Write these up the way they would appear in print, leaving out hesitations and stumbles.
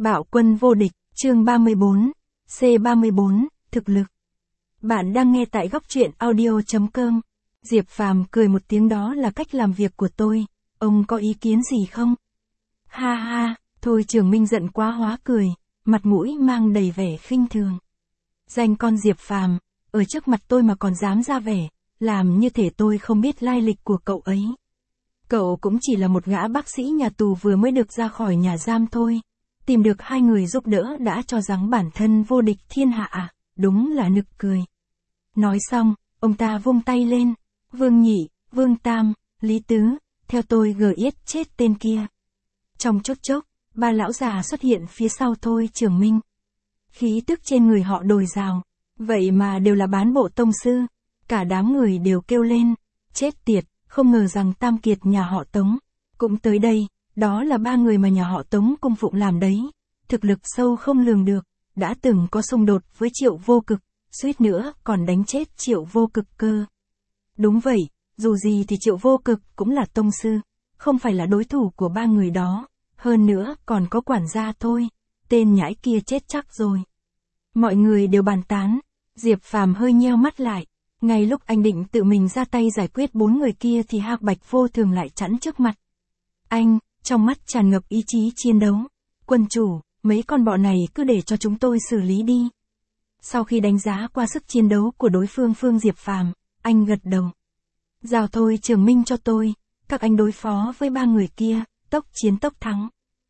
Bạo quân vô địch, chương 34, C34, thực lực. Bạn đang nghe tại góc truyện audio.com. Diệp Phàm cười một tiếng, đó là cách làm việc của tôi, ông có ý kiến gì không? Ha ha, thôi Trường Minh giận quá hóa cười, mặt mũi mang đầy vẻ khinh thường. Danh con Diệp Phàm, ở trước mặt tôi mà còn dám ra vẻ, làm như thể tôi không biết lai lịch của cậu ấy. Cậu cũng chỉ là một gã bác sĩ nhà tù vừa mới được ra khỏi nhà giam thôi. Tìm được hai người giúp đỡ đã cho rằng bản thân vô địch thiên hạ à, đúng là nực cười. Nói xong, ông ta vung tay lên, Vương Nhị, Vương Tam, Lý Tứ, theo tôi giết chết tên kia. Trong chốc chốc, ba lão già xuất hiện phía sau Thôi Trường Minh. Khí tức trên người họ đồi rào, vậy mà đều là bán bộ tông sư. Cả đám người đều kêu lên, chết tiệt, không ngờ rằng Tam Kiệt nhà họ Tống cũng tới đây. Đó là ba người mà nhà họ Tống cung phụng làm đấy. Thực lực sâu không lường được, đã từng có xung đột với Triệu Vô Cực, suýt nữa còn đánh chết Triệu Vô Cực cơ. Đúng vậy, dù gì thì Triệu Vô Cực cũng là tông sư, không phải là đối thủ của ba người đó. Hơn nữa còn có quản gia Thôi, tên nhãi kia chết chắc rồi. Mọi người đều bàn tán, Diệp Phàm hơi nheo mắt lại. Ngay lúc anh định tự mình ra tay giải quyết bốn người kia thì Hạc Bạch Vô Thường lại chắn trước mặt. Anh, trong mắt tràn ngập ý chí chiến đấu. Quân chủ, mấy con bọ này cứ để cho chúng tôi xử lý đi. Sau khi đánh giá qua sức chiến đấu của đối phương Diệp Phàm, anh gật đầu. Giao Thôi Trường Minh cho tôi, các anh đối phó với ba người kia, tốc chiến tốc thắng.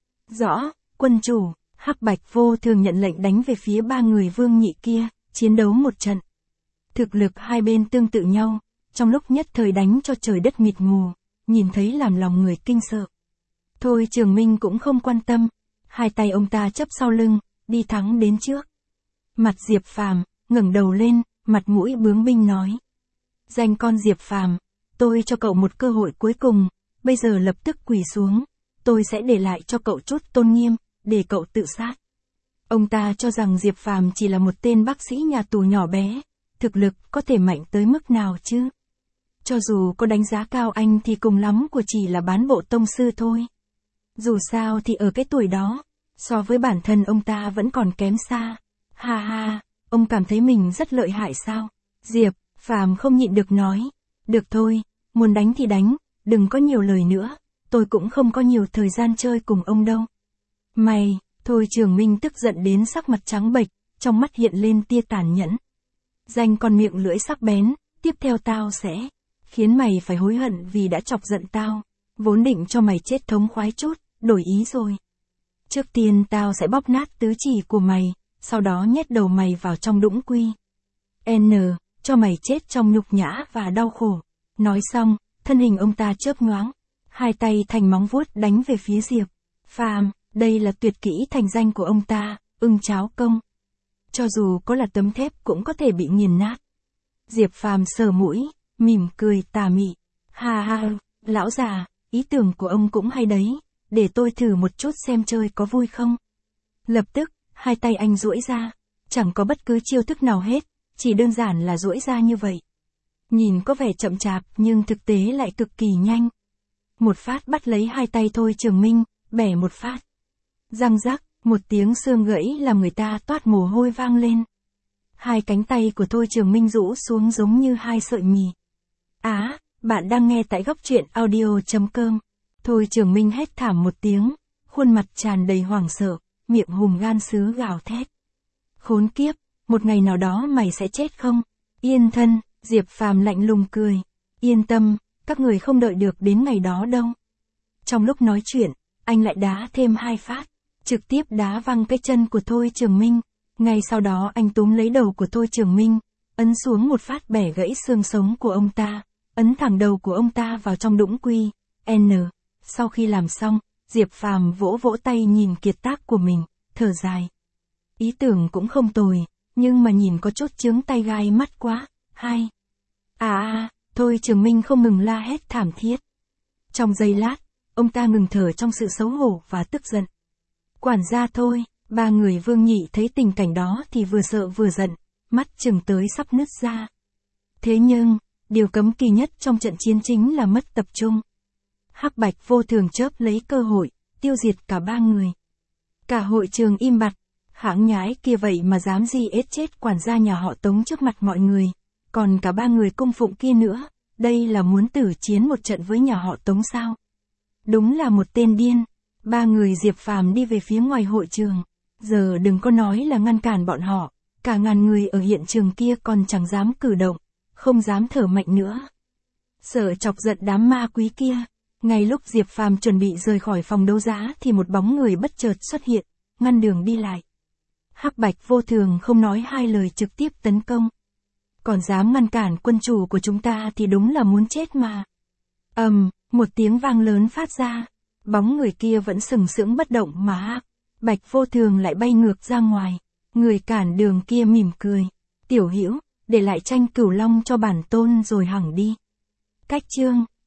Rõ, quân chủ. Hắc Bạch Vô Thường nhận lệnh đánh về phía ba người Vương Nhị kia, chiến đấu một trận. Thực lực hai bên tương tự nhau, trong lúc nhất thời đánh cho trời đất mịt mù, nhìn thấy làm lòng người kinh sợ. Thôi Trường Minh cũng không quan tâm, hai tay ông ta chấp sau lưng, đi thẳng đến trước. Mặt Diệp Phàm ngẩng đầu lên, mặt mũi bướng binh nói: Danh con Diệp Phàm, tôi cho cậu một cơ hội cuối cùng, bây giờ lập tức quỳ xuống, tôi sẽ để lại cho cậu chút tôn nghiêm, để cậu tự sát. Ông ta cho rằng Diệp Phàm chỉ là một tên bác sĩ nhà tù nhỏ bé, thực lực có thể mạnh tới mức nào chứ? Cho dù có đánh giá cao anh thì cùng lắm của chỉ là bán bộ tông sư thôi. Dù sao thì ở cái tuổi đó, so với bản thân ông ta vẫn còn kém xa. Ha ha, ông cảm thấy mình rất lợi hại sao? Diệp Phàm không nhịn được nói. Được thôi, muốn đánh thì đánh, đừng có nhiều lời nữa, tôi cũng không có nhiều thời gian chơi cùng ông đâu. Mày, Thôi Trường Minh tức giận đến sắc mặt trắng bệch, trong mắt hiện lên tia tàn nhẫn. Danh con miệng lưỡi sắc bén, tiếp theo tao sẽ khiến mày phải hối hận vì đã chọc giận tao, vốn định cho mày chết thống khoái chút, đổi ý rồi. Trước tiên tao sẽ bóp nát tứ chỉ của mày, sau đó nhét đầu mày vào trong đũng quy. Cho mày chết trong nhục nhã và đau khổ. Nói xong, thân hình ông ta chớp nhoáng, hai tay thành móng vuốt đánh về phía Diệp Phàm. Đây là tuyệt kỹ thành danh của ông ta, ưng cháo công. Cho dù có là tấm thép cũng có thể bị nghiền nát. Diệp Phàm sờ mũi, mỉm cười tà mị. Ha ha, lão già, ý tưởng của ông cũng hay đấy, để tôi thử một chút xem chơi có vui không. Lập tức, hai tay anh duỗi ra, chẳng có bất cứ chiêu thức nào hết, chỉ đơn giản là duỗi ra như vậy. Nhìn có vẻ chậm chạp nhưng thực tế lại cực kỳ nhanh. Một phát bắt lấy hai tay Thôi Trường Minh, bẻ một phát. Răng rắc, một tiếng xương gãy làm người ta toát mồ hôi vang lên. Hai cánh tay của Thôi Trường Minh rũ xuống giống như hai sợi mì. Bạn đang nghe tại góc truyện audio.com. Thôi Trường Minh hét thảm một tiếng, khuôn mặt tràn đầy hoảng sợ, miệng hùm gan sứ gào thét. Khốn kiếp, một ngày nào đó mày sẽ chết không? Yên thân, Diệp Phàm lạnh lùng cười. Yên tâm, các người không đợi được đến ngày đó đâu. Trong lúc nói chuyện, anh lại đá thêm hai phát, trực tiếp đá văng cái chân của Thôi Trường Minh. Ngay sau đó anh túm lấy đầu của Thôi Trường Minh, ấn xuống một phát bẻ gãy xương sống của ông ta, ấn thẳng đầu của ông ta vào trong đũng quy. Sau khi làm xong, Diệp Phàm vỗ vỗ tay nhìn kiệt tác của mình, thở dài. Ý tưởng cũng không tồi, nhưng mà nhìn có chút chướng tay gai mắt quá. Thôi Trường Minh không ngừng la hét thảm thiết. Trong giây lát, ông ta ngừng thở trong sự xấu hổ và tức giận. Quản gia Thôi, ba người Vương Nhị thấy tình cảnh đó thì vừa sợ vừa giận, mắt chừng tới sắp nứt ra. Thế nhưng, điều cấm kỵ nhất trong trận chiến chính là mất tập trung. Hắc Bạch Vô Thường chớp lấy cơ hội, tiêu diệt cả ba người. Cả hội trường im bặt, hãng nhái kia vậy mà dám giết chết quản gia nhà họ Tống trước mặt mọi người, còn cả 3 người cung phụng kia nữa, đây là muốn tử chiến một trận với nhà họ Tống sao? Đúng là một tên điên. 3 người Diệp Phàm đi về phía ngoài hội trường, giờ đừng có nói là ngăn cản bọn họ, cả ngàn người ở hiện trường kia còn chẳng dám cử động, không dám thở mạnh nữa. Sợ chọc giận đám ma quý kia. Ngay lúc Diệp Phàm chuẩn bị rời khỏi phòng đấu giá thì một bóng người bất chợt xuất hiện, ngăn đường đi lại. Hắc Bạch Vô Thường không nói hai lời trực tiếp tấn công. Còn dám ngăn cản quân chủ của chúng ta thì đúng là muốn chết mà. Một tiếng vang lớn phát ra. Bóng người kia vẫn sừng sững bất động mà Hắc Bạch Vô Thường lại bay ngược ra ngoài. Người cản đường kia mỉm cười. Tiểu Hữu, để lại tranh Cửu Long cho bản tôn rồi hẳn đi. Cách chương